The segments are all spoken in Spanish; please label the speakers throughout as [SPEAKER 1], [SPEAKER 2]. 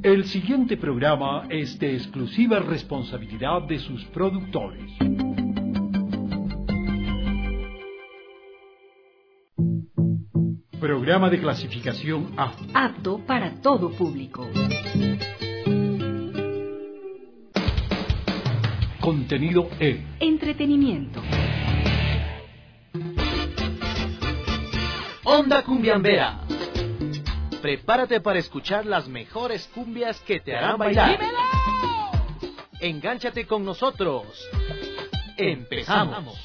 [SPEAKER 1] El siguiente programa es de exclusiva responsabilidad de sus productores. Programa de clasificación A.
[SPEAKER 2] Apto para todo público.
[SPEAKER 1] Contenido E.
[SPEAKER 2] Entretenimiento.
[SPEAKER 3] Onda Cumbiambera. Prepárate para escuchar las mejores cumbias que te harán bailar. ¡Dímelo! Engánchate con nosotros. Empezamos.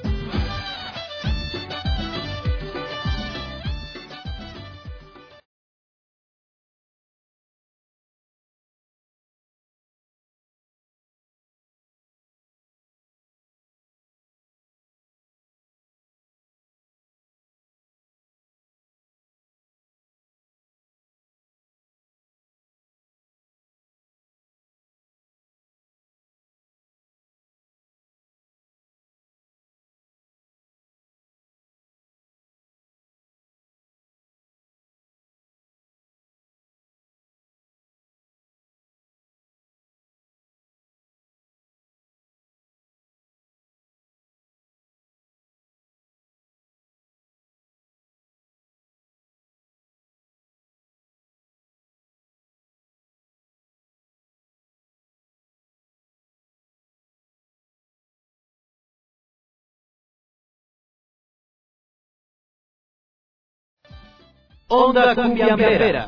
[SPEAKER 3] Onda Cumbiambera.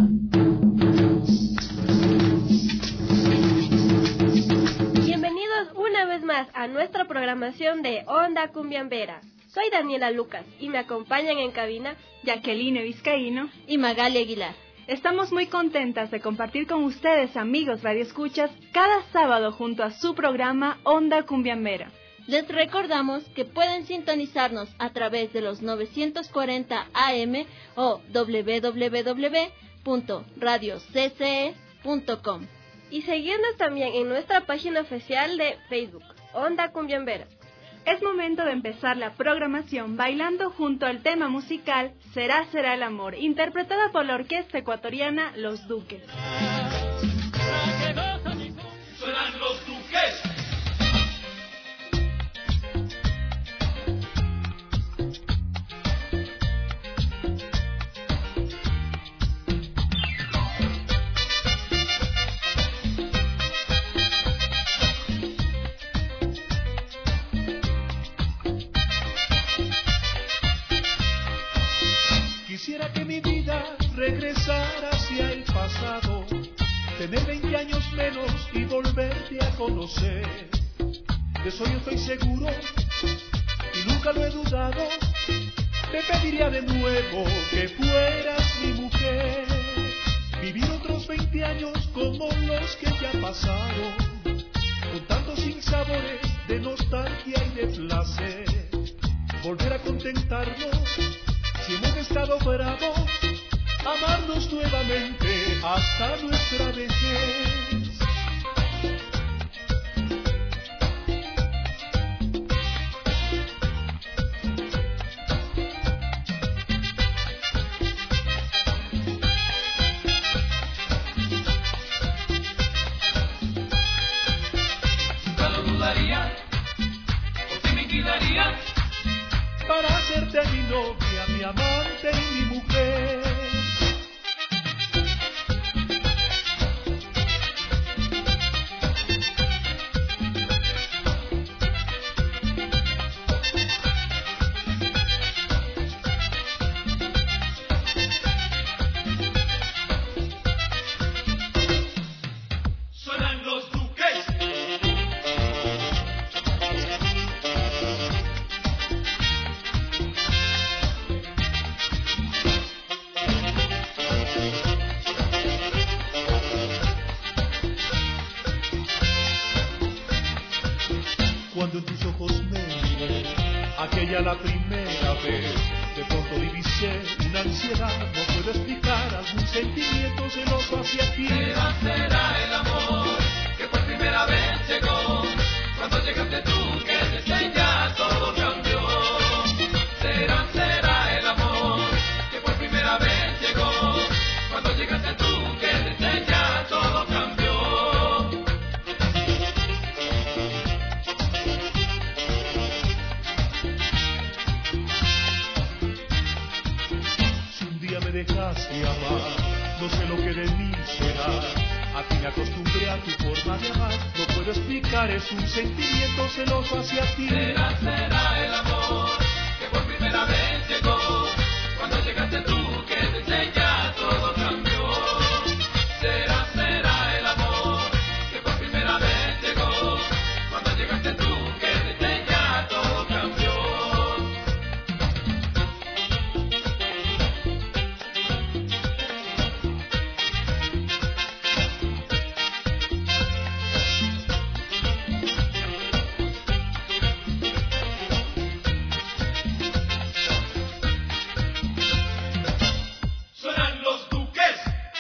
[SPEAKER 4] Bienvenidos una vez más a nuestra programación de Onda Cumbiambera. Soy Daniela Lucas y me acompañan en cabina
[SPEAKER 5] Jacqueline Vizcaíno
[SPEAKER 4] y Magali Aguilar.
[SPEAKER 5] Estamos muy contentas de compartir con ustedes, amigos radioescuchas, cada sábado junto a su programa Onda Cumbiambera.
[SPEAKER 4] Les recordamos que pueden sintonizarnos a través de los 940 AM o www.radiocce.com y seguirnos también en nuestra página oficial de Facebook, Onda Cumbiambera.
[SPEAKER 5] Es momento de empezar la programación bailando junto al tema musical Será, será el amor, interpretada por la orquesta ecuatoriana Los Duques.
[SPEAKER 6] Suenan los Duques.
[SPEAKER 7] Quisiera que mi vida regresara hacia el pasado, tener 20 años menos y volverte a conocer. De eso yo estoy seguro y nunca lo he dudado. Te pediría de nuevo que fueras mi mujer, vivir otros 20 años como los que ya pasaron, con tantos sinsabores de nostalgia y de placer, volver a contentarnos. Si hemos estado bravos, amarnos nuevamente hasta nuestra vejez.
[SPEAKER 6] Nunca lo dudaría, o si me quitaría
[SPEAKER 7] para hacerte mi novia, mi amante y mi mujer.
[SPEAKER 6] suenan los Duques.
[SPEAKER 7] Cuando en tus ojos me miré, aquella la primera vez, de pronto divisé una ansiedad, no puedo explicar algún sentimiento celoso hacia ti.
[SPEAKER 6] Será, será el amor que por primera vez llegó, cuando llegaste tú que desde ya todo cambió. Será, será el amor que por primera vez llegó, cuando llegaste tú que desde ya todo cambió.
[SPEAKER 7] no sé lo que de mí será. A ti me acostumbré a tu forma de amar, no puedo explicar, es un sentimiento celoso hacia ti.
[SPEAKER 6] Será el amor que por primera vez llegó, cuando llegaste tú que desde ya todo cambió. Será el amor que por primera vez llegó, cuando llegaste tú que desde ya todo cambió. Suenan los Duques.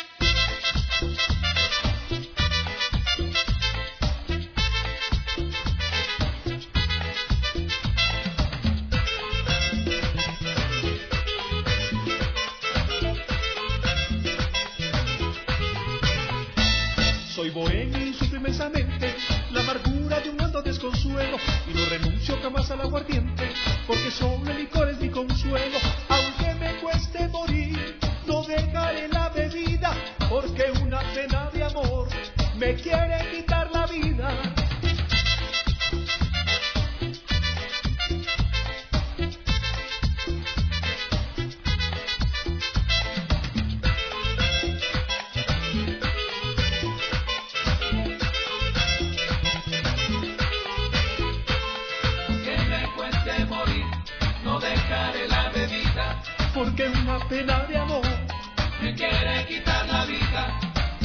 [SPEAKER 7] Soy bohemio y sufro inmensamente la amargura de un hondo desconsuelo, y no renuncio jamás al aguardiente, porque solo el licor es mi consuelo. Aunque me cueste morir, no dejaré la bebida, porque una pena de amor me quiere quitar la vida.
[SPEAKER 6] Que me cueste morir, no dejaré la bebida,
[SPEAKER 7] Porque una pena de amor
[SPEAKER 6] me quiere quitar la vida.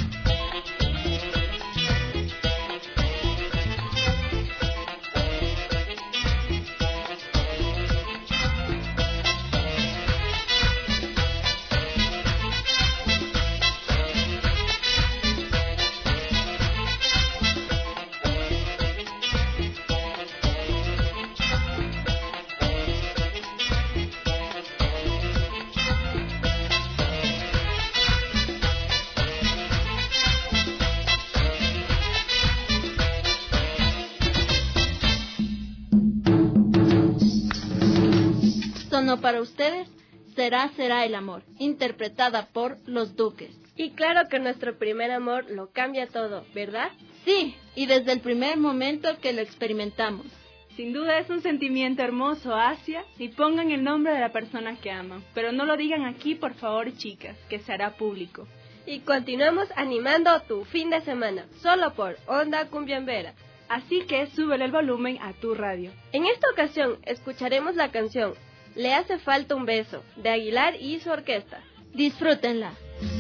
[SPEAKER 8] Sonó para ustedes Será el amor, interpretada por Los Duques.
[SPEAKER 4] Y claro que nuestro primer amor lo cambia todo, ¿verdad?
[SPEAKER 8] Sí, y desde el primer momento que lo experimentamos.
[SPEAKER 5] Sin duda es un sentimiento hermoso, Asia, y pongan el nombre de la persona que aman. Pero no lo digan aquí, por favor, chicas, que se hará público.
[SPEAKER 4] Y continuamos animando tu fin de semana, solo por Onda Cumbiambera.
[SPEAKER 5] Así que súbele el volumen a tu radio.
[SPEAKER 4] En esta ocasión escucharemos la canción Le hace falta un beso, de Aguilar y su orquesta.
[SPEAKER 8] Disfrútenla.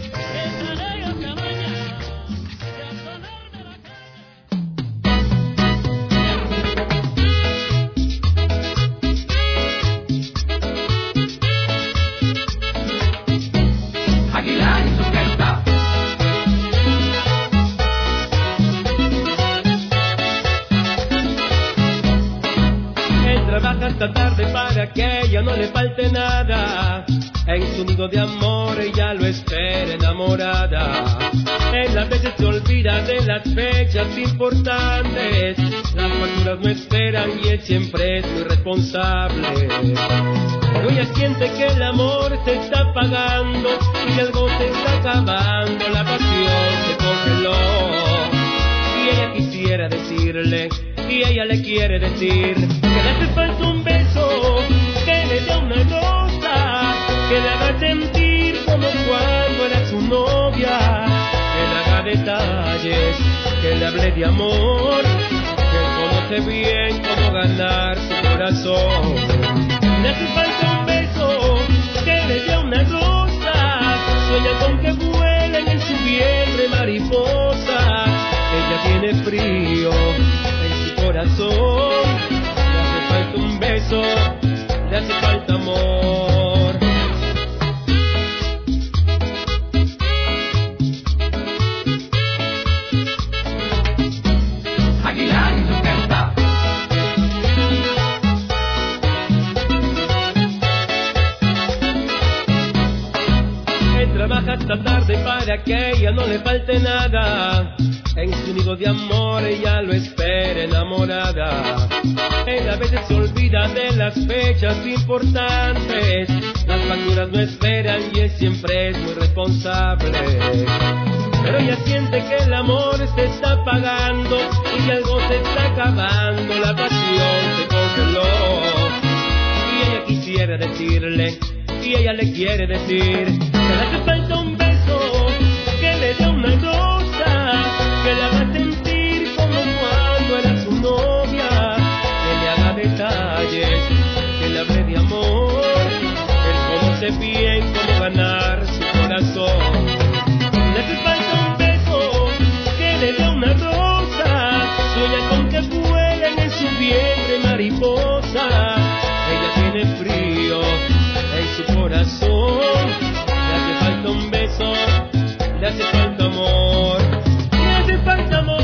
[SPEAKER 6] Aguilar y su orquesta.
[SPEAKER 9] Él trabaja hasta tarde para que ella no le falte nada. En su nido de amor ella lo espera enamorada. Él a veces se olvida de las fechas importantes. Las facturas no esperan y él siempre es muy responsable. Pero ella siente que el amor se está apagando y algo se está acabando. La pasión se congeló y ella quisiera decirle, y ella le quiere decir que le hace falta un beso, que le dé una rosa, que le haga sentir como cuando era su novia, que le haga detalles, que le hable de amor, que conoce bien cómo ganar su corazón. Le hace falta un beso, que le dé una rosa, sueña con que vuelen en su vientre mariposas. Ella tiene frío en su corazón, le hace falta un beso, le hace falta amor.
[SPEAKER 6] Aguilar y su orquesta.
[SPEAKER 9] Él trabaja hasta tarde para que a ella no le falte nada. En su nido de amor ella lo espera enamorada. Él a veces se olvida de las fechas importantes. Las facturas no esperan y él siempre es muy responsable. Pero ella siente que el amor se está apagando y que algo se está acabando. La pasión se congeló. Y ella quisiera decirle, y ella le quiere decir, que le hace falta un beso, que le dé una rosa, que le haga sentir como cuando era su novia, que le haga detalles, que le hable de amor, él conoce bien cómo ganar su corazón. Le hace falta un beso, que le dé una rosa, sueña con que vuelan en su vientre mariposa. Ella tiene frío en su corazón, le hace falta un beso, le hace falta amor, le hace falta amor.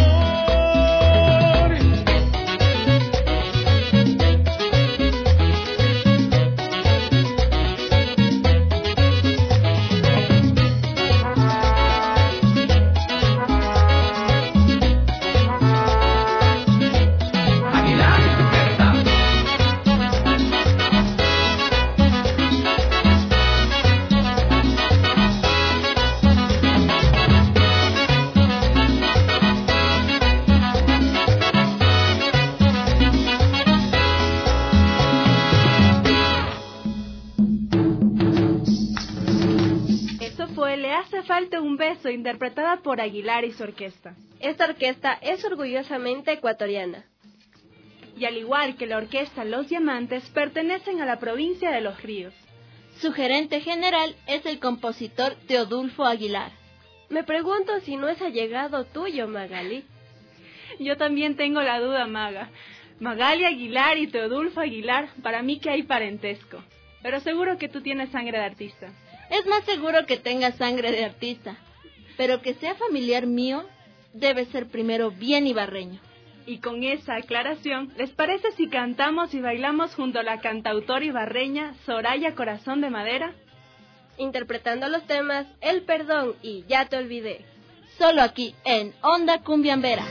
[SPEAKER 5] Falta un beso, interpretada por Aguilar y su orquesta.
[SPEAKER 4] Esta orquesta es orgullosamente ecuatoriana.
[SPEAKER 5] Y al igual que la orquesta Los Diamantes, pertenecen a la provincia de Los Ríos.
[SPEAKER 8] Su gerente general es el compositor Teodulfo Aguilar.
[SPEAKER 4] Me pregunto si no es allegado tuyo, Magali.
[SPEAKER 5] Yo también tengo la duda, Maga. Magali Aguilar y Teodulfo Aguilar, para mí que hay parentesco. Pero seguro que tú tienes sangre de artista.
[SPEAKER 8] Es más seguro que tenga sangre de artista, pero que sea familiar mío, debe ser primero bien ibarreño.
[SPEAKER 5] Y con esa aclaración, ¿les parece si cantamos y bailamos junto a la cantautora ibarreña Soraya Corazón de Madera?
[SPEAKER 4] Interpretando los temas El Perdón y Ya Te Olvidé.
[SPEAKER 2] Solo aquí en Onda Cumbiambera.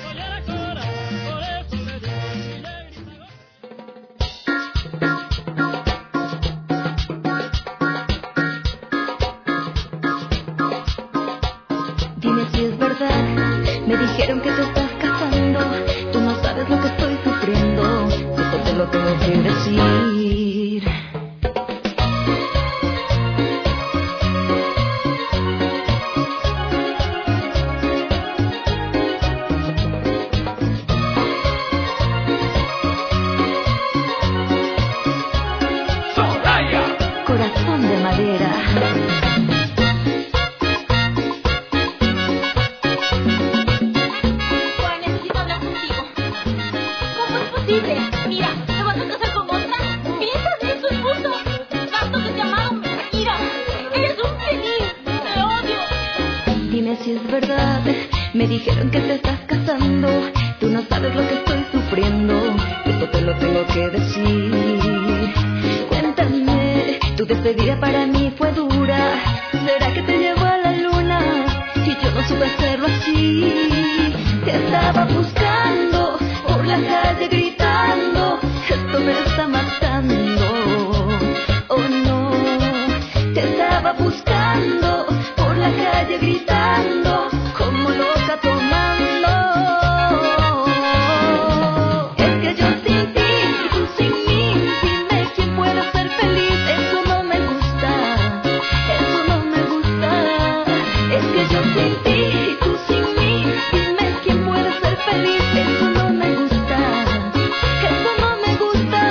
[SPEAKER 10] Dime si es verdad, me dijeron que te estás casando. Tú no sabes lo que estoy sufriendo, eso te lo tengo que decir.
[SPEAKER 6] Soraya,
[SPEAKER 10] Corazón de madera.
[SPEAKER 8] Mira, te vas a casar con otra. Piensas que es un puto. Tanto que te llamaron mentira. Eres un feliz. Te odio.
[SPEAKER 10] Dime si es verdad, me dijeron que te estás casando. Tú no sabes lo que estoy sufriendo, esto te lo tengo que decir. Cuéntame, tu despedida para mí fue dura. ¿Será que te llevó a la luna? Y yo no supe hacerlo así. Te estaba buscando por la calle gritando, esto me está matando. Oh no, te estaba buscando por la calle gritando, como loca tomando. Es que yo sin ti y tú sin mí, dime quién puede ser feliz. Eso no me gusta, eso no me gusta. Es que yo sin ti y tú sin mí, dime quién puede ser feliz. Eso no me gusta, eso no me gusta.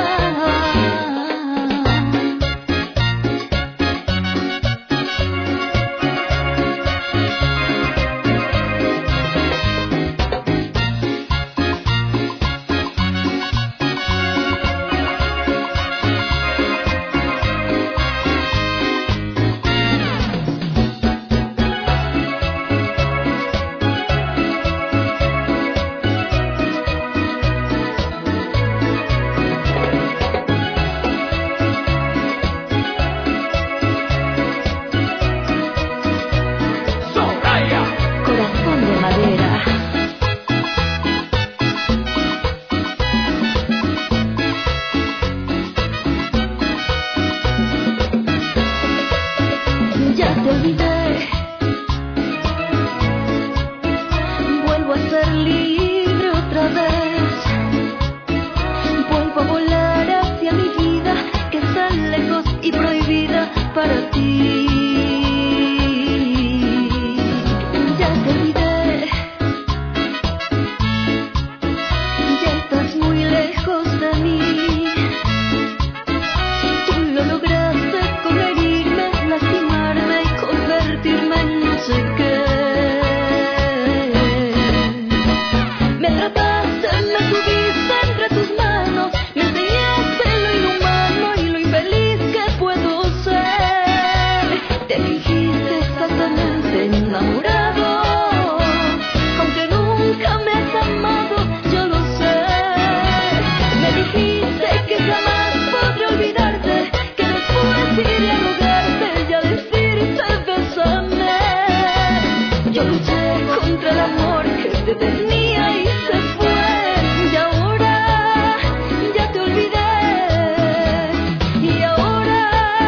[SPEAKER 10] Yo luché contra el amor que te tenía y se fue. Y ahora ya te olvidé. Y ahora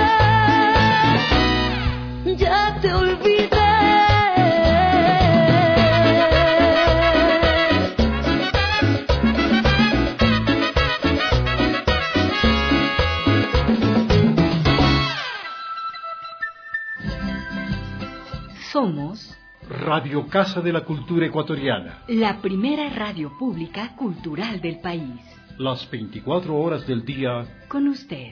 [SPEAKER 10] ya te olvidé.
[SPEAKER 11] Somos
[SPEAKER 1] Radio Casa de la Cultura Ecuatoriana.
[SPEAKER 11] la primera radio pública cultural del país.
[SPEAKER 1] Las 24 horas del día.
[SPEAKER 11] Con usted.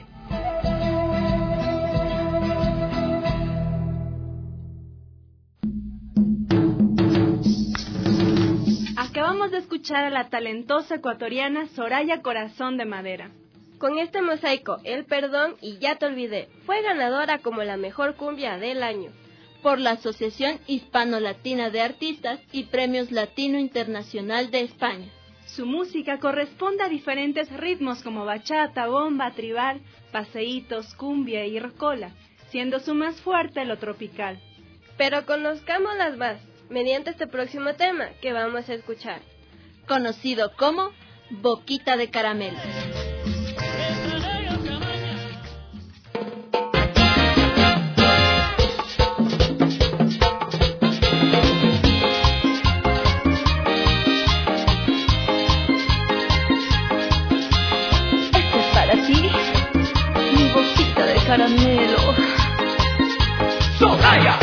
[SPEAKER 5] Acabamos de escuchar a la talentosa ecuatoriana Soraya Corazón de Madera.
[SPEAKER 4] Con este mosaico, El Perdón y Ya te olvidé, fue ganadora como la mejor cumbia del año
[SPEAKER 2] por la Asociación Hispano-Latina de Artistas y Premios Latino Internacional de España.
[SPEAKER 5] Su música corresponde a diferentes ritmos como bachata, bomba, tribal, paseítos, cumbia y rocola, siendo su más fuerte lo tropical.
[SPEAKER 4] Pero conozcámoslas más mediante este próximo tema que vamos a escuchar,
[SPEAKER 2] conocido como Boquita de Caramelo.
[SPEAKER 10] Caramelo.
[SPEAKER 6] Soraya.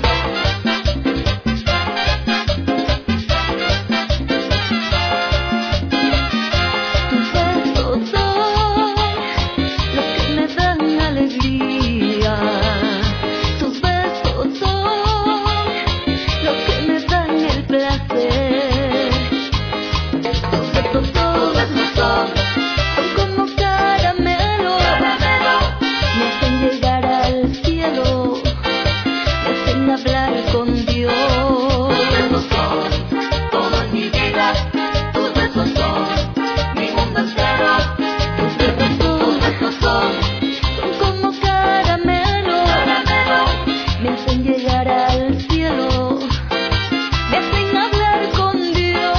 [SPEAKER 10] Tus besos son los que me dan alegría. Tus besos son los que me dan el placer. Tus besos son como caramelo. Me hacen llegar al cielo, me hacen hablar con Dios.
[SPEAKER 6] Tus besos son todo en mi vida. Tus besos son mi mundo entero.
[SPEAKER 10] Tus besos son como caramelo. Me hacen llegar al cielo, me hacen hablar con Dios.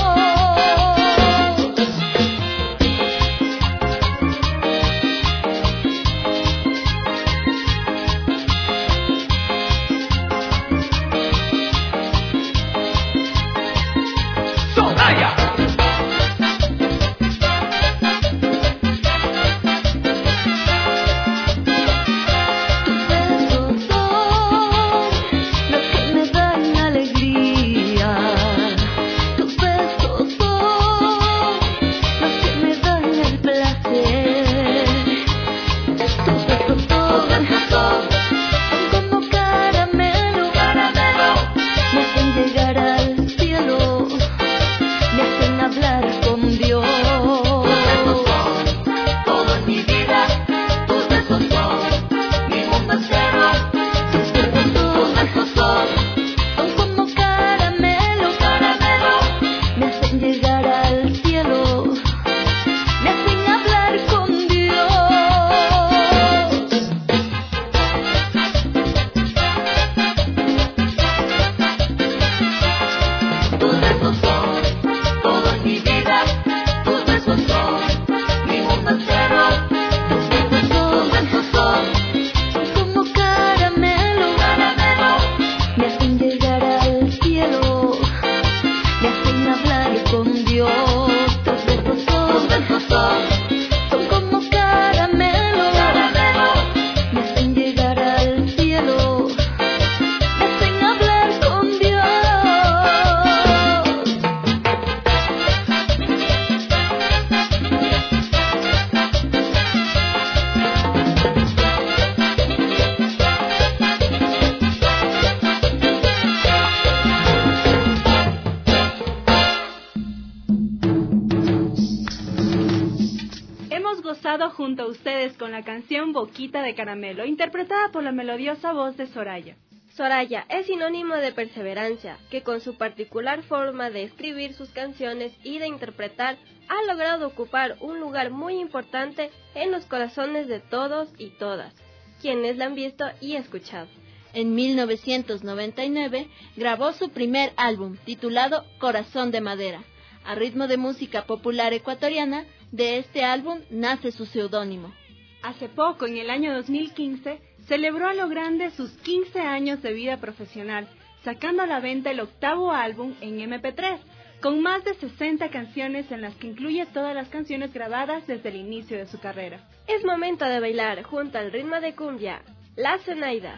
[SPEAKER 6] Soraya.
[SPEAKER 10] Tus besos son los que me dan alegría. Tus besos son los que me dan el placer. Tus besos son como caramelo. Me hacen llegar al cielo, me hacen hablar con Dios.
[SPEAKER 6] Todo en mi vida. Tus besos son mi mundo entero.
[SPEAKER 10] Tus besos son como caramelo. Me hacen llegar al cielo, me hacen hablar con Dios.
[SPEAKER 6] Tus besos son todo en mi vida. Tus besos son mi mundo entero.
[SPEAKER 10] Tus besos son como caramelo. Me hacen llegar al cielo, me hacen hablar con Dios. Tus besos son como caramelo. Me hacen llegar al cielo, me hacen hablar con Dios.
[SPEAKER 5] Hemos gozado junto a ustedes con la canción Boquita de Caramelo, interpretada por la melodiosa voz de Soraya.
[SPEAKER 4] Soraya es sinónimo de perseverancia, que con su particular forma de escribir sus canciones y de interpretar, ha logrado ocupar un lugar muy importante en los corazones de todos y todas, quienes la han visto y escuchado.
[SPEAKER 2] En 1999 grabó su primer álbum, titulado Corazón de Madera. A ritmo de música popular ecuatoriana, de este álbum nace su seudónimo.
[SPEAKER 5] Hace poco, en el año 2015, celebró a lo grande sus 15 años de vida profesional, sacando a la venta el 8º álbum en MP3, con más de 60 canciones en las que incluye todas las canciones grabadas desde el inicio de su carrera.
[SPEAKER 4] Es momento de bailar junto al ritmo de cumbia, La Zenaida.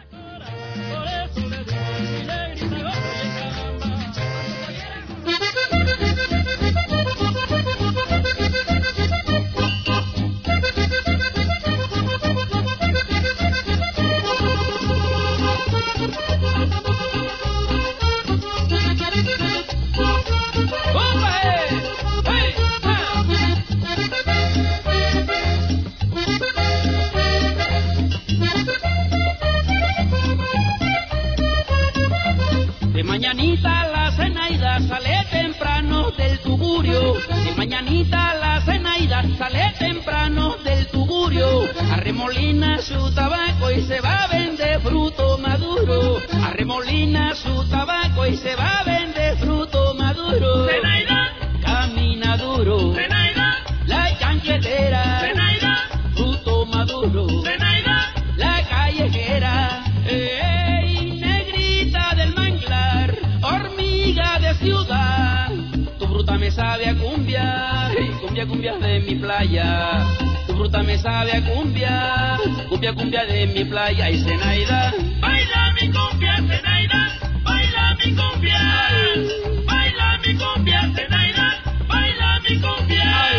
[SPEAKER 12] De mañanita la Zenaida sale temprano del tugurio. De mañanita la Zenaida sale temprano del tugurio. Arremolina su tabaco y se va a vender fruto maduro. Arremolina su tabaco y se va a vender fruto maduro.
[SPEAKER 6] Zenaida,
[SPEAKER 12] camina duro.
[SPEAKER 6] Zenaida,
[SPEAKER 12] la chancletera.
[SPEAKER 6] Zenaida,
[SPEAKER 12] fruto maduro.
[SPEAKER 6] Zenaida,
[SPEAKER 12] la callejera. Negrita del manglar, hormiga de ciudad. Tu fruta me sabe a cumbia, cumbia, cumbia de mi playa. Tu fruta me sabe a cumbia, cumbia, cumbia de mi playa. Y Zenaida,
[SPEAKER 6] baila mi cumbia, Zenaida, baila mi cumbia. Baila mi cumbia, Zenaida, baila mi cumbia.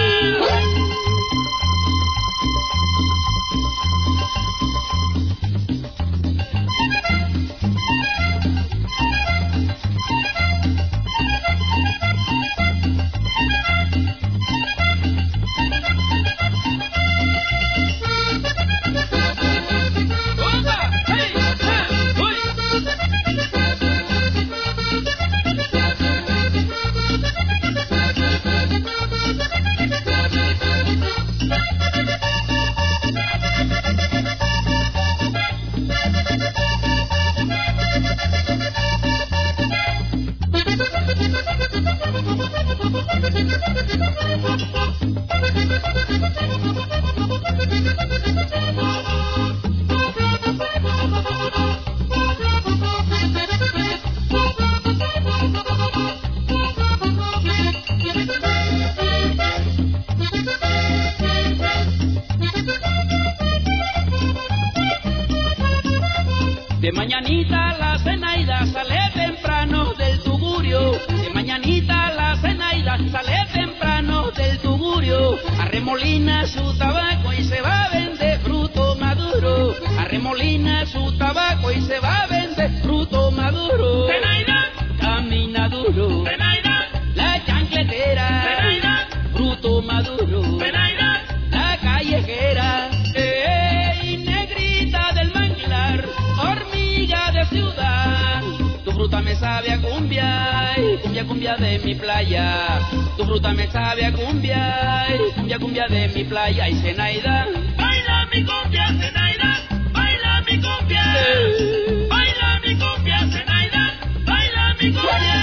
[SPEAKER 12] de mañanita la Zenaida sale temprano del tugurio. De mañanita la Zenaida sale temprano del tugurio. Arremolina su tabaco y se va a vender fruto maduro. Arremolina su tabaco y se va a vender fruto maduro.
[SPEAKER 6] Zenaida,
[SPEAKER 12] camina duro.
[SPEAKER 6] Zenaida,
[SPEAKER 12] la chancletera.
[SPEAKER 6] Zenaida,
[SPEAKER 12] fruto maduro.
[SPEAKER 6] Zenaida,
[SPEAKER 12] la callejera. Negrita del manglar, hormiga de ciudad. Tu fruta me sabe a cumbia, cumbia, cumbia de mi playa. Tu fruta me sabe a cumbia, cumbia, cumbia de mi playa. Y Zenaida,
[SPEAKER 6] baila mi cumbia, Zenaida, baila mi cumbia. Baila mi cumbia, Zenaida, baila mi cumbia.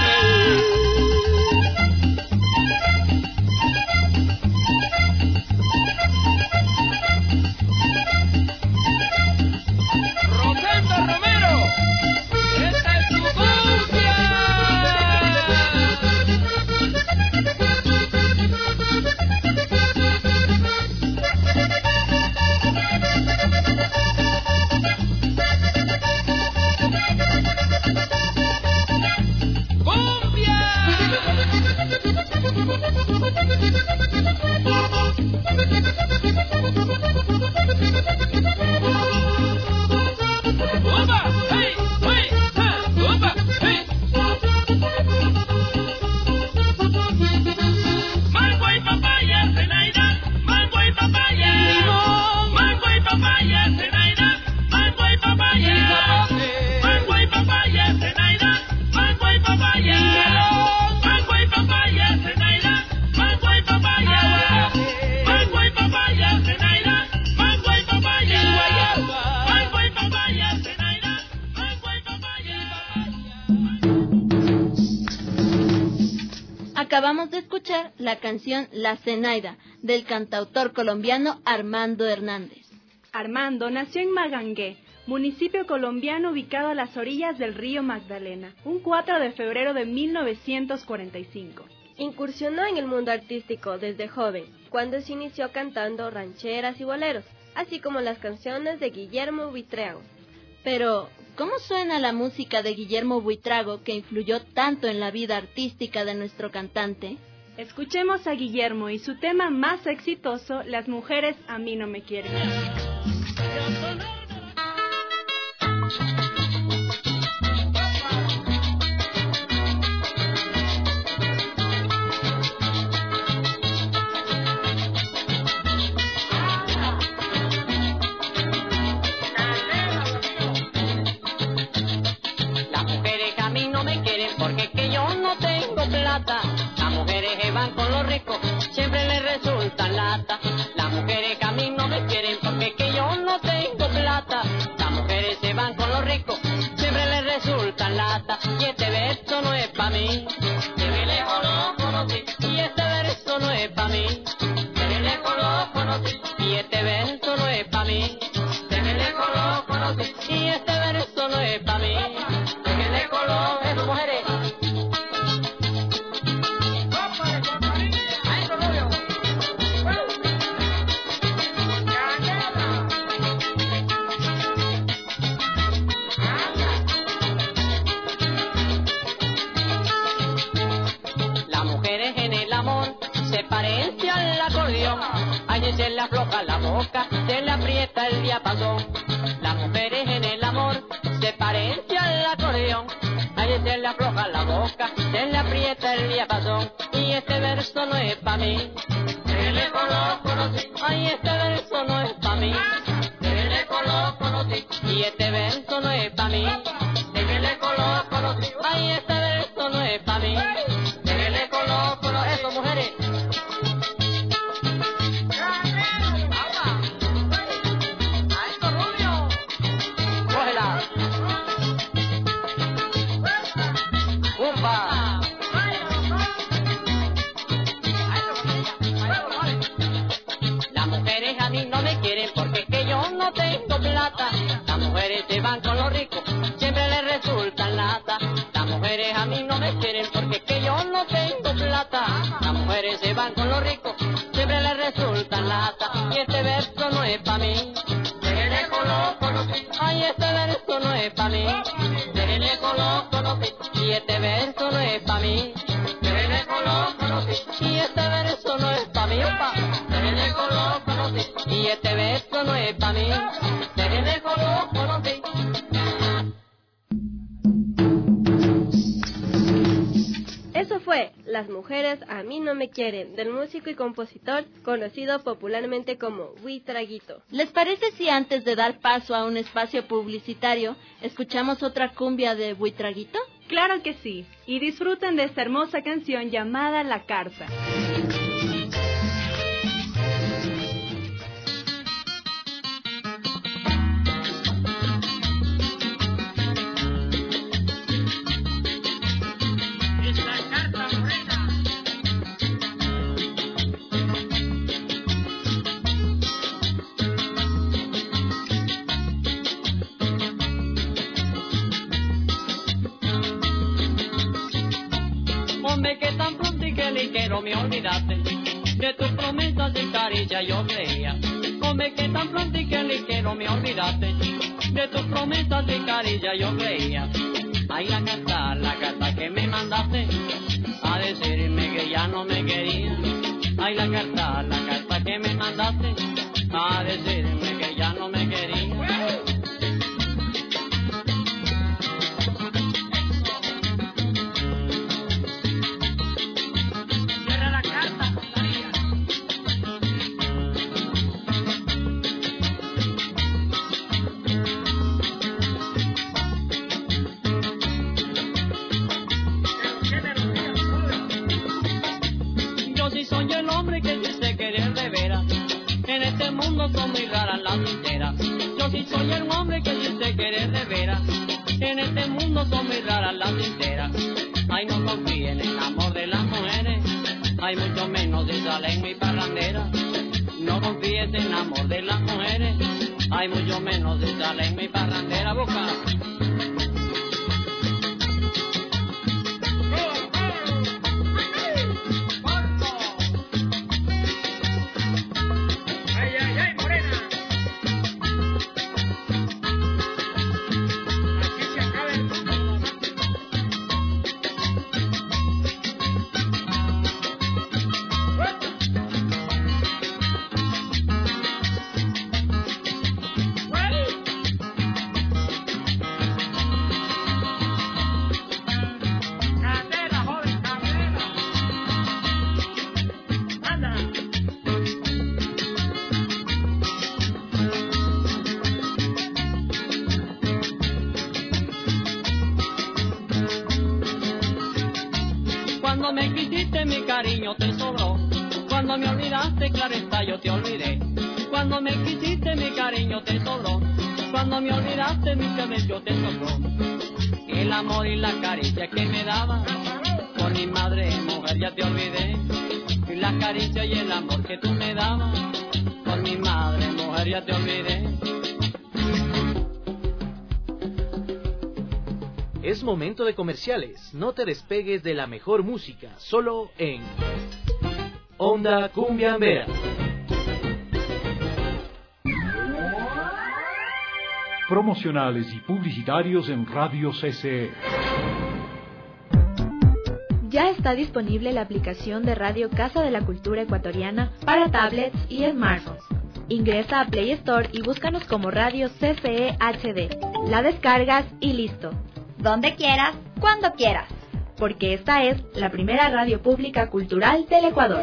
[SPEAKER 2] Acabamos de escuchar la canción La Zenaida, del cantautor colombiano Armando Hernández.
[SPEAKER 5] Armando nació en Magangué, municipio colombiano ubicado a las orillas del río Magdalena, un 4 de febrero de 1945.
[SPEAKER 4] Incursionó en el mundo artístico desde joven, cuando se inició cantando rancheras y boleros, así como las canciones de Guillermo Buitrago.
[SPEAKER 2] Pero, ¿cómo suena la música de Guillermo Buitrago que influyó tanto en la vida artística de nuestro cantante?
[SPEAKER 5] Escuchemos a Guillermo y su tema más exitoso, Las mujeres a mí no me quieren.
[SPEAKER 13] Las mujeres que van con los ricos siempre les resultan lata. Las mujeres que a mí no me quieren porque que yo no tengo plata. Las mujeres se van con los ricos siempre les resultan lata. Y este verso no es pa' mí, de muy lejos lo conocí. Y este verso no es pa' mí, de muy lejos lo conocí. Y este verso no es pa' mí, de muy lejos lo conocí. Y este verso no es pa' mí, de muy lejos lo conocí. Mujeres. Parencia al acordeón, allí se le afloja la boca, se le aprieta el diapasón. Las mujeres en el amor se parecen al acordeón, allí se le afloja la boca, se le aprieta el diapasón. Y este verso no es pa' mí, de lejos lo conocí. Ay, este verso no es pa' mí, de lejos lo conocí. Y este verso no es pa' mí, de lejos lo conocí. Ay, este verso no es pa' mí, de lejos lo conocí. Eso, mujeres. Las mujeres a mí no me quieren porque es que yo no tengo plata. Las mujeres se van con los ricos, siempre les resultan lata. Las mujeres a mí no me quieren porque es que yo no tengo plata. Las mujeres se van con los ricos, siempre les resultan lata. Y este verso no es pa' mí, de lejos lo conocí. Ay, este verso no es pa' mí, de lejos lo conocí. Y este verso no es pa' mí, de lejos lo conocí. Y este verso no es pa' mí, opa, de lejos lo conocí. Y este verso no es pa' mí, de lejos lo conocí.
[SPEAKER 4] Eso fue Las mujeres a mí no me quieren, del músico y compositor conocido popularmente como Buitraguito.
[SPEAKER 2] ¿Les parece si antes de dar paso a un espacio publicitario, escuchamos otra cumbia de Buitraguito?
[SPEAKER 5] Claro que sí, y disfruten de esta hermosa canción llamada La Carta.
[SPEAKER 13] Hombre, que tan pronto y que ligero me olvidaste de tus promesas y caricias yo creía. Hombre, que tan pronto y que ligero me olvidaste de tus promesas y caricias yo creía. Ay, la carta que me mandaste a decirme que ya no me quería. Ay, la carta que me mandaste a decirme que ya no me quería. Soy el hombre que dice querer de veras. En este mundo son muy raras las sinceras. Yo sí soy el hombre que dice querer de veras. En este mundo son muy raras las sinceras. Ay, no confíen en el amor de las mujeres. hay mucho menos de salengua y parrandera. No confíes en amor de las mujeres, hay mucho menos de salengua y parrandera. Boca. Cuando me quisiste mi cariño te sobró, cuando me olvidaste claro está yo te olvidé. Cuando me quisiste mi cariño te sobró, cuando me olvidaste mi cabello te sobró. El amor y la caricia que me daba, por mi madre mujer ya te olvidé. Y la caricia y el amor que tú me dabas, por mi madre mujer ya te olvidé.
[SPEAKER 3] Es momento de comerciales. No te despegues de la mejor música, solo en Onda Cumbiambera.
[SPEAKER 1] Promocionales y publicitarios en Radio CCE.
[SPEAKER 14] Ya está disponible la aplicación de Radio Casa de la Cultura Ecuatoriana para tablets y smartphones. Ingresa a Play Store y búscanos como Radio CCE HD. La descargas y listo.
[SPEAKER 15] Donde quieras, cuando quieras.
[SPEAKER 14] Porque esta es la primera radio pública cultural del Ecuador.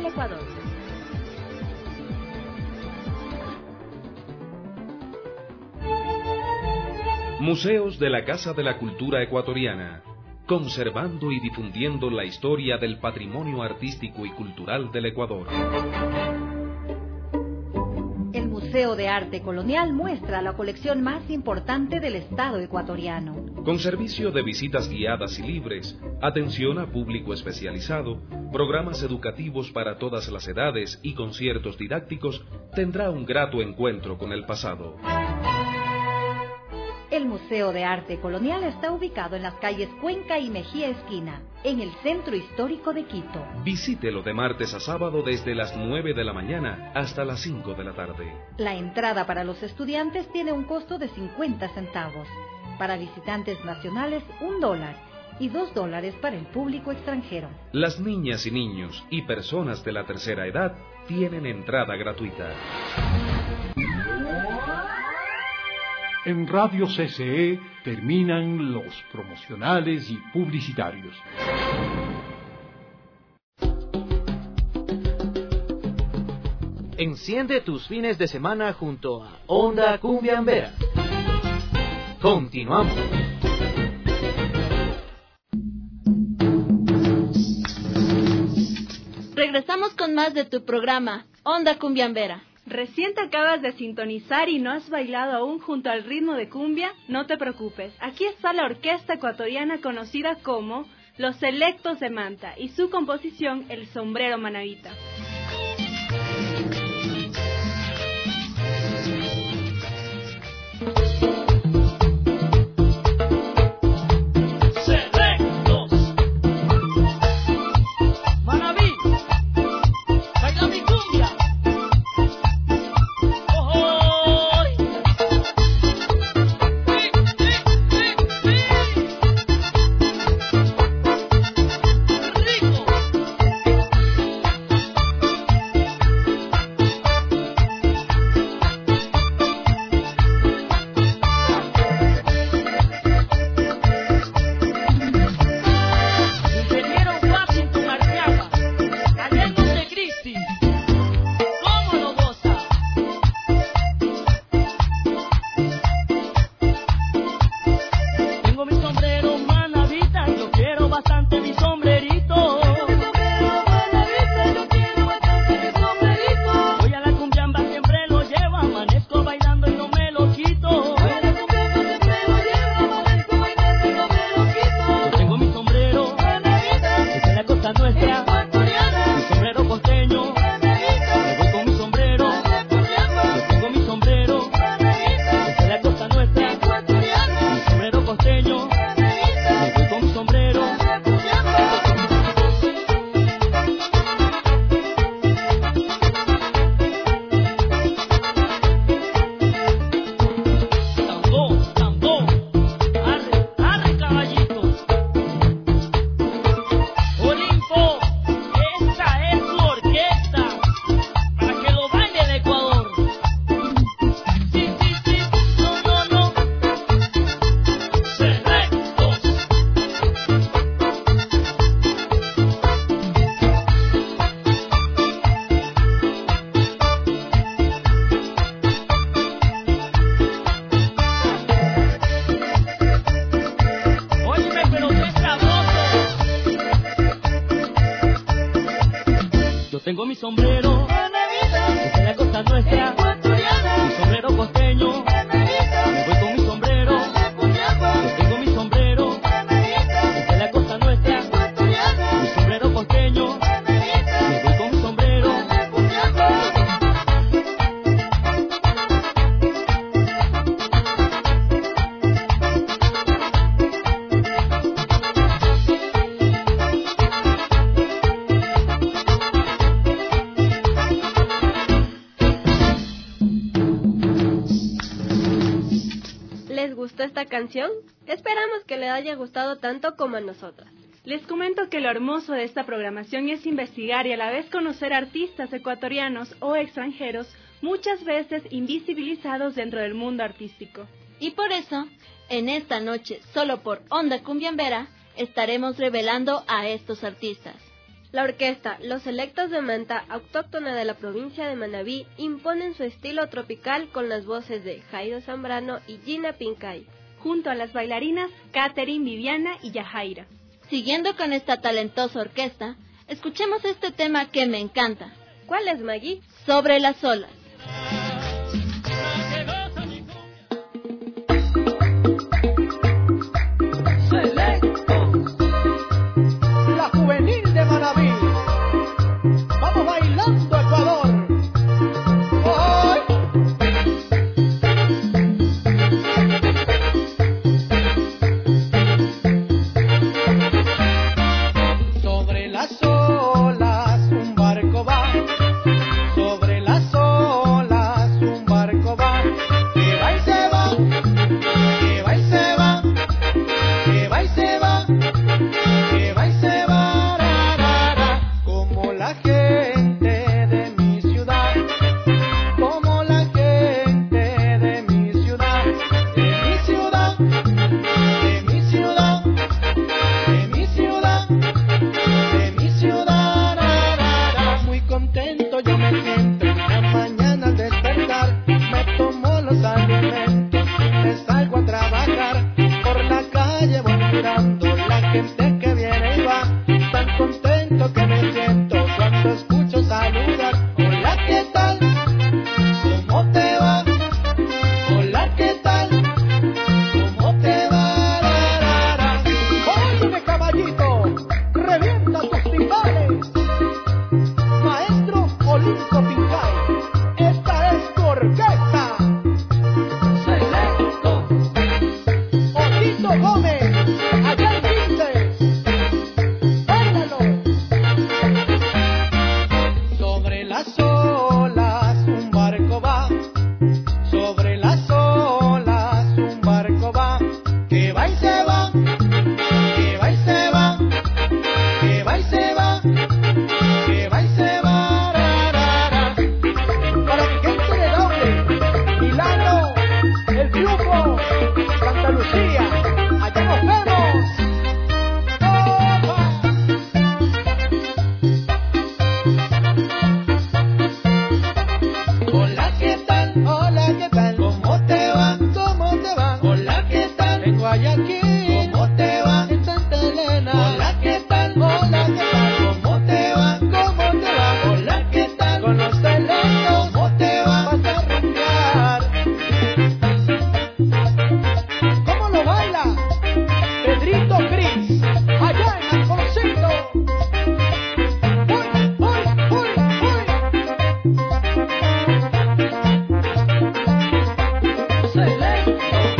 [SPEAKER 16] Museos de la Casa de la Cultura Ecuatoriana, conservando y difundiendo la historia del patrimonio artístico y cultural del Ecuador.
[SPEAKER 15] El Museo de Arte Colonial muestra la colección más importante del Estado ecuatoriano.
[SPEAKER 16] Con servicio de visitas guiadas y libres, atención a público especializado, programas educativos para todas las edades y conciertos didácticos, tendrá un grato encuentro con el pasado.
[SPEAKER 15] El Museo de Arte Colonial está ubicado en las calles Cuenca y Mejía Esquina, en el centro histórico de Quito.
[SPEAKER 16] Visítelo de martes a sábado desde las 9 de la mañana hasta las 5 de la tarde.
[SPEAKER 15] La entrada para los estudiantes tiene un costo de 50 centavos. Para visitantes nacionales, $1 y $2 para el público extranjero.
[SPEAKER 16] Las niñas y niños y personas de la tercera edad tienen entrada gratuita.
[SPEAKER 1] En Radio CCE terminan los promocionales y publicitarios.
[SPEAKER 3] Enciende tus fines de semana junto a Onda Cumbiambera. Continuamos.
[SPEAKER 2] Regresamos con más de tu programa, Onda Cumbiambera.
[SPEAKER 5] Recién te acabas de sintonizar y no has bailado aún junto al ritmo de cumbia, no te preocupes. Aquí está la orquesta ecuatoriana conocida como Los Selectos de Manta y su composición El Sombrero Manavita.
[SPEAKER 6] Nuestra, mi sombrero
[SPEAKER 12] tengo mi sombrero, esta es la costa nuestra, mi sombrero costeño, me voy con mi sombrero, yo tengo mi sombrero, esta es la costa nuestra, mi sombrero costeño, me voy con mi sombrero.
[SPEAKER 4] ¿Les gustó esta canción? Esperamos que les haya gustado tanto como a nosotras.
[SPEAKER 5] Les comento que lo hermoso de esta programación es investigar y a la vez conocer artistas ecuatorianos o extranjeros, muchas veces invisibilizados dentro del mundo artístico.
[SPEAKER 2] Y por eso, en esta noche, solo por Onda Cumbiambera, estaremos revelando a estos artistas.
[SPEAKER 4] La orquesta Los Selectos de Manta, autóctona de la provincia de Manabí, imponen su estilo tropical con las voces de Jairo Zambrano y Gina Pincay,
[SPEAKER 5] junto a las bailarinas Catherine, Viviana y Yajaira.
[SPEAKER 2] Siguiendo con esta talentosa orquesta, escuchemos este tema que me encanta.
[SPEAKER 4] ¿Cuál es, Maggie?
[SPEAKER 2] Sobre las olas.
[SPEAKER 17] La juvenil de Manabí. Vamos bailando, Ecuador. ¡Ay! Sobre las olas un barco va. Sobre las olas un barco va. Que va y se va. Que va y se va. Que va y se va. Que va y se va, ra, ra, ra. Como la gente de mi ciudad, como la gente de mi ciudad, de mi ciudad, de mi ciudad, de mi ciudad, de mi ciudad, ra, ra, ra. Muy contento yo me siento en la mañana al despertar, me tomo los alimentos y me salgo a trabajar. Por la calle voy mirando la gente que viene y va, tan contento que me siento cuando escucho saludar. Hola, ¿qué tal? ¿Cómo te va? Hola, ¿qué tal? ¿Cómo te va? Ra, ra, ra. Óyeme, caballito, revienta tus timbales. Maestro Olimpo Pincay, esta es tu orquesta. Selecto. Otito Gómez, allá en Quintes. Báilalo. Sobre las olas un barco va. Sobre las olas un barco va. Que va y se va. Que va y se va. Que va y se va. Que va y se va. Ra, ra, ra. Para mi gente de Doble, Milano, El Triunfo, Santa Lucía, allá nos vemos. ¡Opa! Hola, ¿qué tal? Hola, ¿qué tal? ¿Cómo te va? ¿Cómo te va? Hola, ¿qué tal? En Guayaquil. ¿Cómo te va? En Santa Elena. Hola, ¿qué tal? Hola, ¿qué tal? ¿Cómo te va? ¿Cómo te va? Hola, ¿qué tal? Con los selectos. ¿Cómo te va? Vas a rumbear. ¿Cómo lo baila? Pedrito Cris, allá en Alfonso. ¡Uy, uy, uy, uy! Selecto.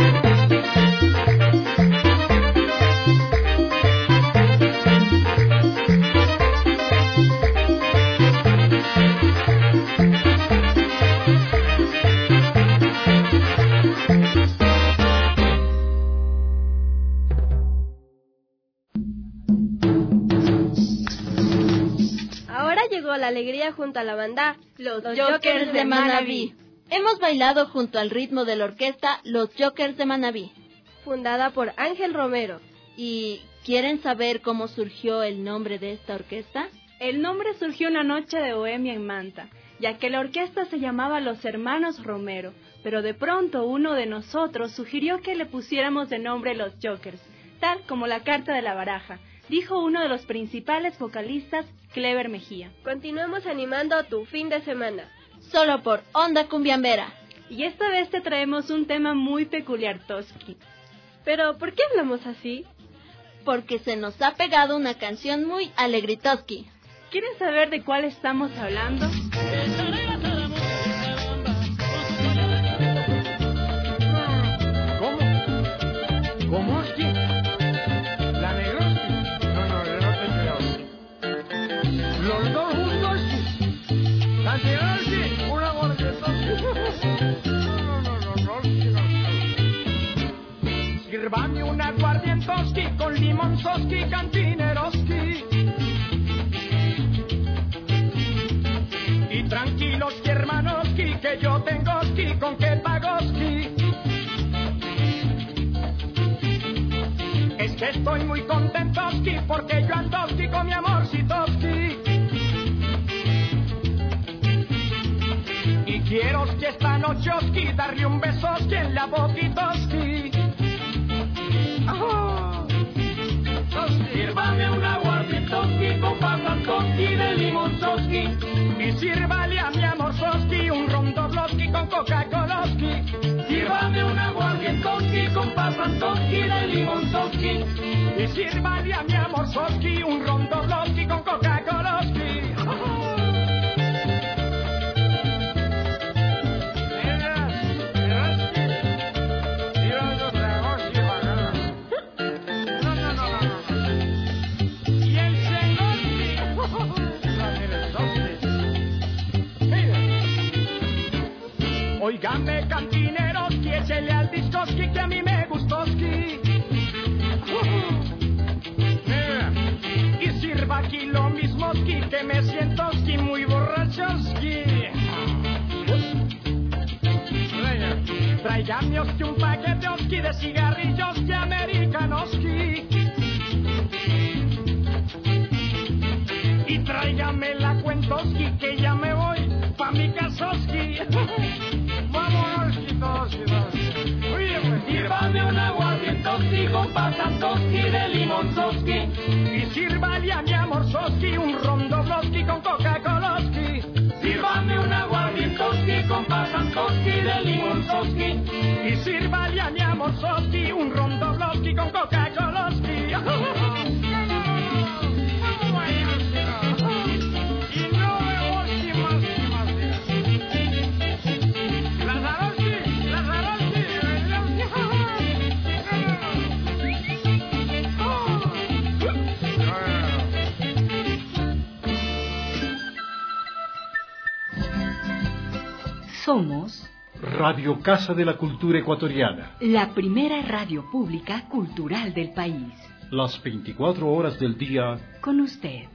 [SPEAKER 4] Ahora llegó la alegría junto a la banda
[SPEAKER 2] Los Jokers de Manabí. Hemos bailado junto al ritmo de la orquesta Los Jokers de Manabí,
[SPEAKER 4] fundada por Ángel Romero.
[SPEAKER 2] ¿Y quieren saber cómo surgió el nombre de esta orquesta?
[SPEAKER 5] El nombre surgió una noche de bohemia en Manta, ya que la orquesta se llamaba Los Hermanos Romero, pero de pronto uno de nosotros sugirió que le pusiéramos de nombre Los Jokers, tal como la carta de la baraja. dijo uno de los principales vocalistas, Clever Mejía.
[SPEAKER 4] Continuemos animando tu fin de semana.
[SPEAKER 2] Solo por Onda Cumbiambera.
[SPEAKER 5] Y esta vez te traemos un tema muy peculiar, Toski.
[SPEAKER 4] ¿Pero por qué hablamos así?
[SPEAKER 2] Porque se nos ha pegado una canción muy alegritoski.
[SPEAKER 5] ¿Quieren saber de cuál estamos hablando?
[SPEAKER 18] ¿Cómo es que? ¿La Negroski? No te creo. Los dos juntos. La Negroski, una Guardientoski. No. Sírvame una Guardientoski con limonzoski, cantineroski. Y tranquilos, hermanoski, que yo tengoski con que pagoski. Es que estoy muy contentoski porque yo andoski con mi amorcitoski. Y quiero que esta nochoski darle un besoski en la boquitoski. Oh. Sírvame un aguardientoski con pasantoski de limonzoski. Y sírvale a mi amorzoski un rondobloski con Coca-Coloski. Sírvame un aguardientoski con pasantoski de limonzoski. Y sírvale a mi amorzoski un rondobloski con Coca-Coloski. Óigame, cantineroski, échele al discoski que a mí me gustoski. Y sirva aquí lo mismoski, que me sientoski muy borrachoski. Tráigame un paqueteoski de cigarrilloski americanoski. Y tráigame la cuentoski, que ya me voy pa' mi casoski. Vámonos, todos. Sírvame un aguardientoski con pasantoski de limonzoski. Y sírvale a mi amorzoski un rondobloski con Coca-Coloski. Sírvame un aguardientoski con pasantoski de limonzoski. Y sírvale a mi amorzoski un rondobloski con Coca-Coloski.
[SPEAKER 11] Somos
[SPEAKER 1] Radio Casa de la Cultura Ecuatoriana.
[SPEAKER 11] la primera radio pública cultural del país.
[SPEAKER 1] Las 24 horas del día.
[SPEAKER 11] Con usted.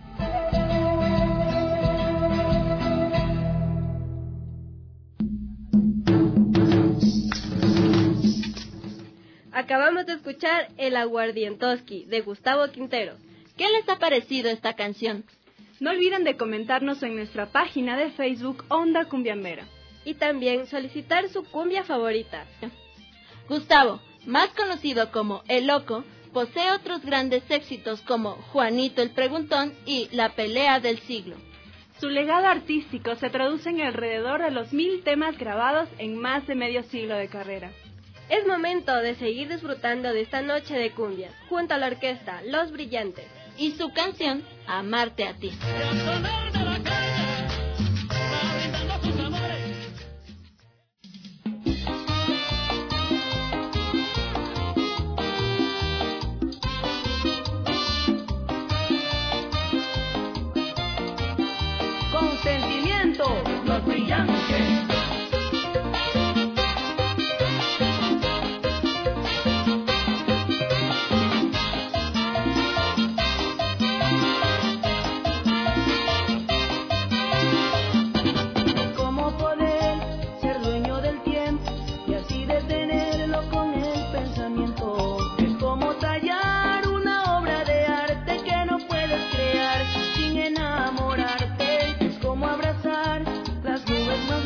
[SPEAKER 4] Acabamos de escuchar El Aguardientoski de Gustavo Quintero.
[SPEAKER 2] ¿Qué les ha parecido esta canción?
[SPEAKER 5] No olviden de comentarnos en nuestra página de Facebook Onda Cumbiambera.
[SPEAKER 4] Y también solicitar su cumbia favorita.
[SPEAKER 2] Gustavo, más conocido como El Loco, posee otros grandes éxitos como Juanito el Preguntón y La Pelea del Siglo.
[SPEAKER 5] Su legado artístico se traduce en alrededor de los 1000 temas grabados en más de medio siglo de carrera.
[SPEAKER 4] Es momento de seguir disfrutando de esta noche de cumbias, junto a la orquesta Los Brillantes.
[SPEAKER 2] Y su canción, Amarte a ti.
[SPEAKER 12] Con sentimiento, Los Brillantes.
[SPEAKER 10] Sin enamorarte, es como abrazar las nubes más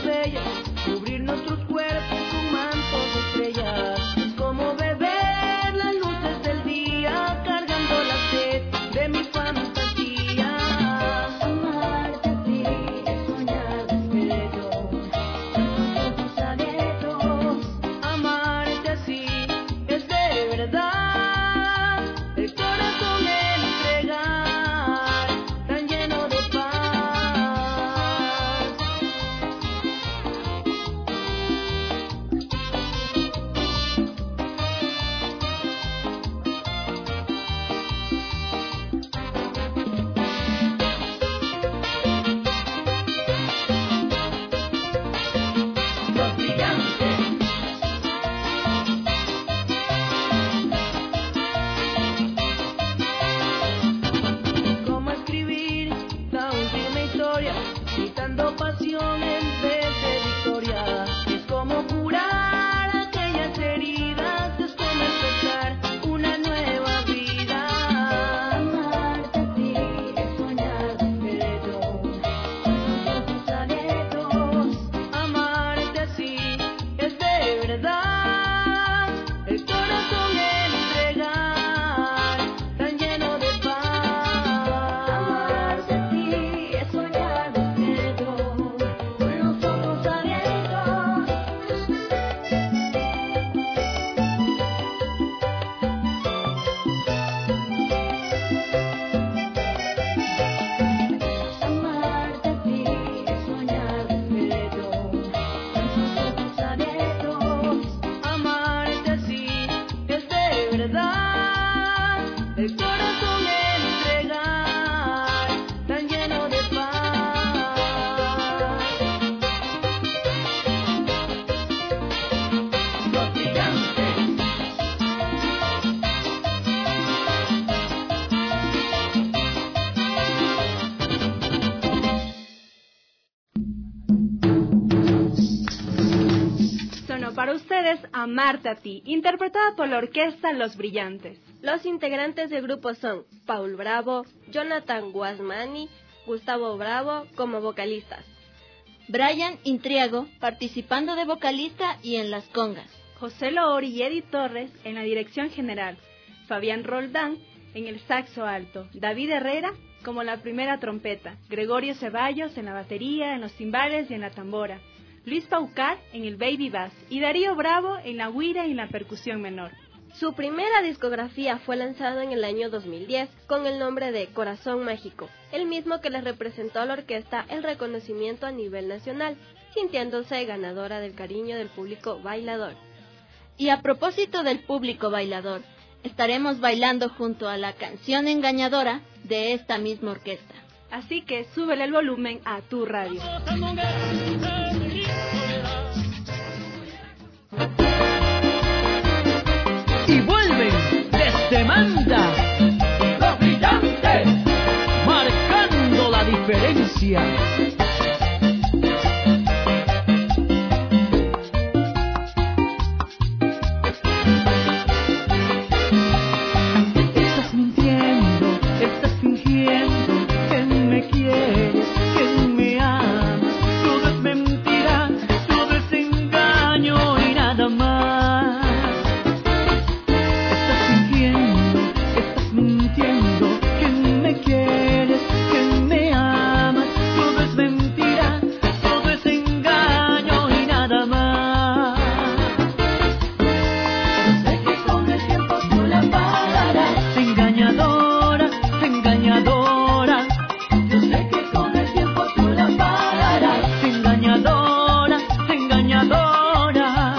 [SPEAKER 5] Para ustedes, Amarte a ti, interpretada por la orquesta Los Brillantes.
[SPEAKER 4] Los integrantes del grupo son Paul Bravo, Jonathan Guasmani, Gustavo Bravo como vocalistas,
[SPEAKER 2] Brian Intriago participando de vocalista y en las congas,
[SPEAKER 5] José Loori y Eddie Torres en la dirección general, Fabián Roldán en el saxo alto, David Herrera como la primera trompeta, Gregorio Ceballos en la batería, en los timbales y en la tambora, Luis Paucar en el baby bass y Darío Bravo en la güira y en la percusión menor.
[SPEAKER 4] Su primera discografía fue lanzada en el año 2010 con el nombre de Corazón Mágico, el mismo que les representó a la orquesta el reconocimiento a nivel nacional, sintiéndose ganadora del cariño del público bailador.
[SPEAKER 2] Y a propósito del público bailador, estaremos bailando junto a la canción engañadora de esta misma orquesta.
[SPEAKER 5] Así que súbele el volumen a tu radio.
[SPEAKER 19] Y vuelven desde Manta, Los Brillantes, marcando la diferencia. Estás mintiendo, estás fingiendo que me quieres, que me amas. Todo es mentira, todo es engaño y nada más. Mintiendo que me quieres, que me amas, todo es mentira, todo es engaño y nada más. Yo sé que con el tiempo tú la pagarás, engañadora, engañadora. Yo sé que con el tiempo tú la pagarás, engañadora, engañadora.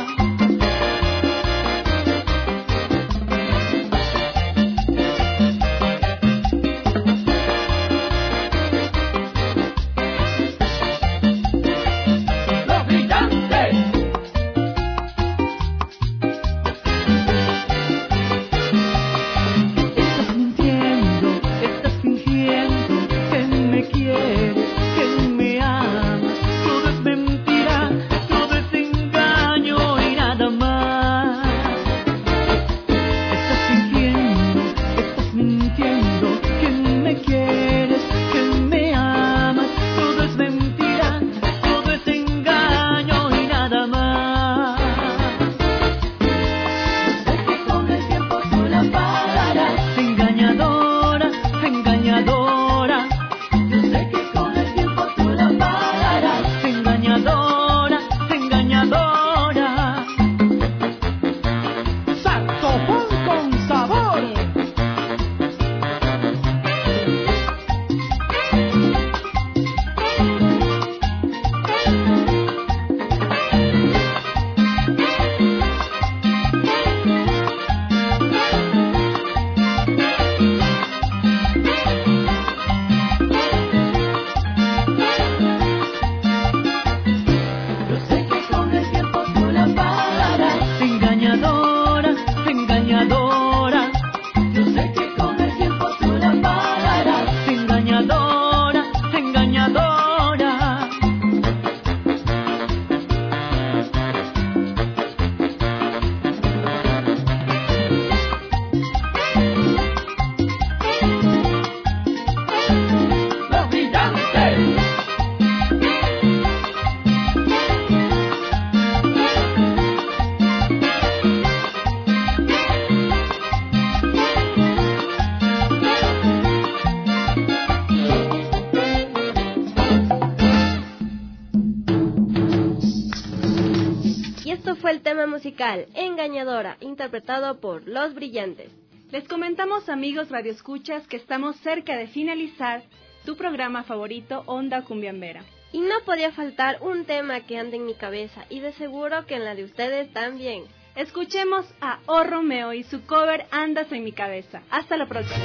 [SPEAKER 4] Fue el tema musical Engañadora, interpretado por Los Brillantes.
[SPEAKER 5] Les comentamos, amigos radioescuchas, que estamos cerca de finalizar tu programa favorito, Onda Cumbiambera.
[SPEAKER 4] Y no podía faltar un tema que anda en mi cabeza, y de seguro que en la de ustedes también.
[SPEAKER 5] Escuchemos a Oh Romeo y su cover Andas en mi cabeza. Hasta la próxima.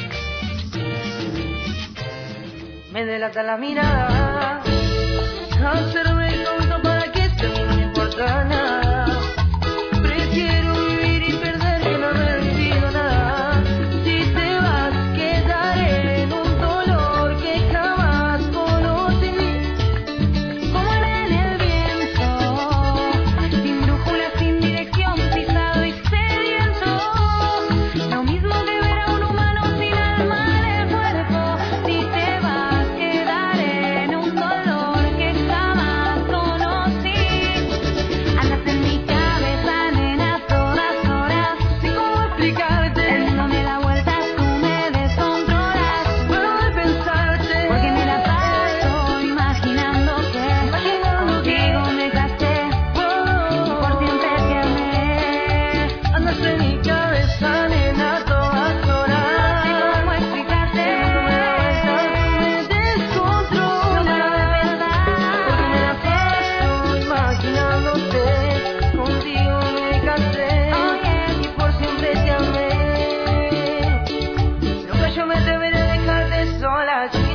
[SPEAKER 20] Me delata la mirada, hacerme tonto para que esto no me importa nada. Sin brújula,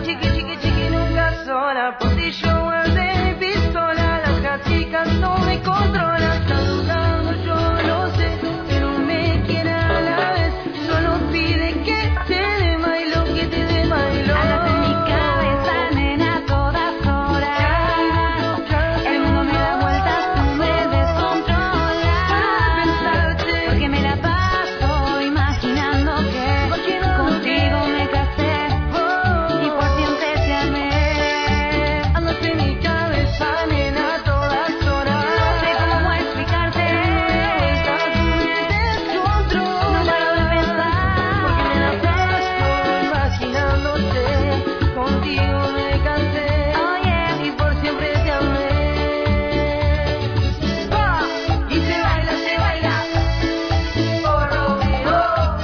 [SPEAKER 20] chiqui, chiqui, chiqui, nunca sola. Por ti yo guardé mi pistola. Las cachicas no me controlan. Está dudando, yo lo sé, pero me quiere a la vez. Solo pide que te dé bailo, que te dé bailo.
[SPEAKER 10] Andas en mi cabeza, nena, a todas horas. El mundo me da vueltas, tú me descontrolas. Porque me la paso imaginando que contigo me casé y por siempre te amé.
[SPEAKER 20] Andas en mi cabeza, nena, a todas horas.
[SPEAKER 10] No sé cómo explicarte.
[SPEAKER 20] Descontrol.
[SPEAKER 10] No paro de pensar.
[SPEAKER 20] Porque me la paso imaginándote. Contigo me casé y por siempre te amé. Y se baila, se baila. Oh, Romeo.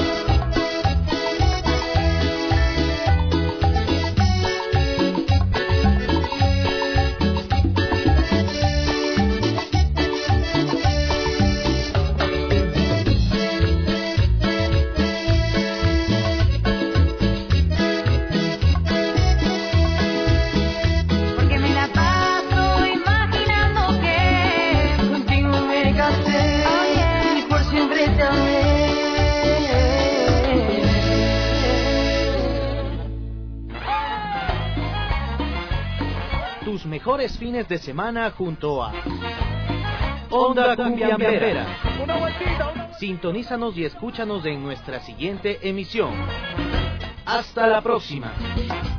[SPEAKER 10] Porque me la paso imaginando que
[SPEAKER 20] Contigo me casé y por siempre te amé.
[SPEAKER 3] Tus mejores fines de semana junto a Onda Cumbiambera. Sintonízanos y escúchanos en nuestra siguiente emisión. Hasta la próxima.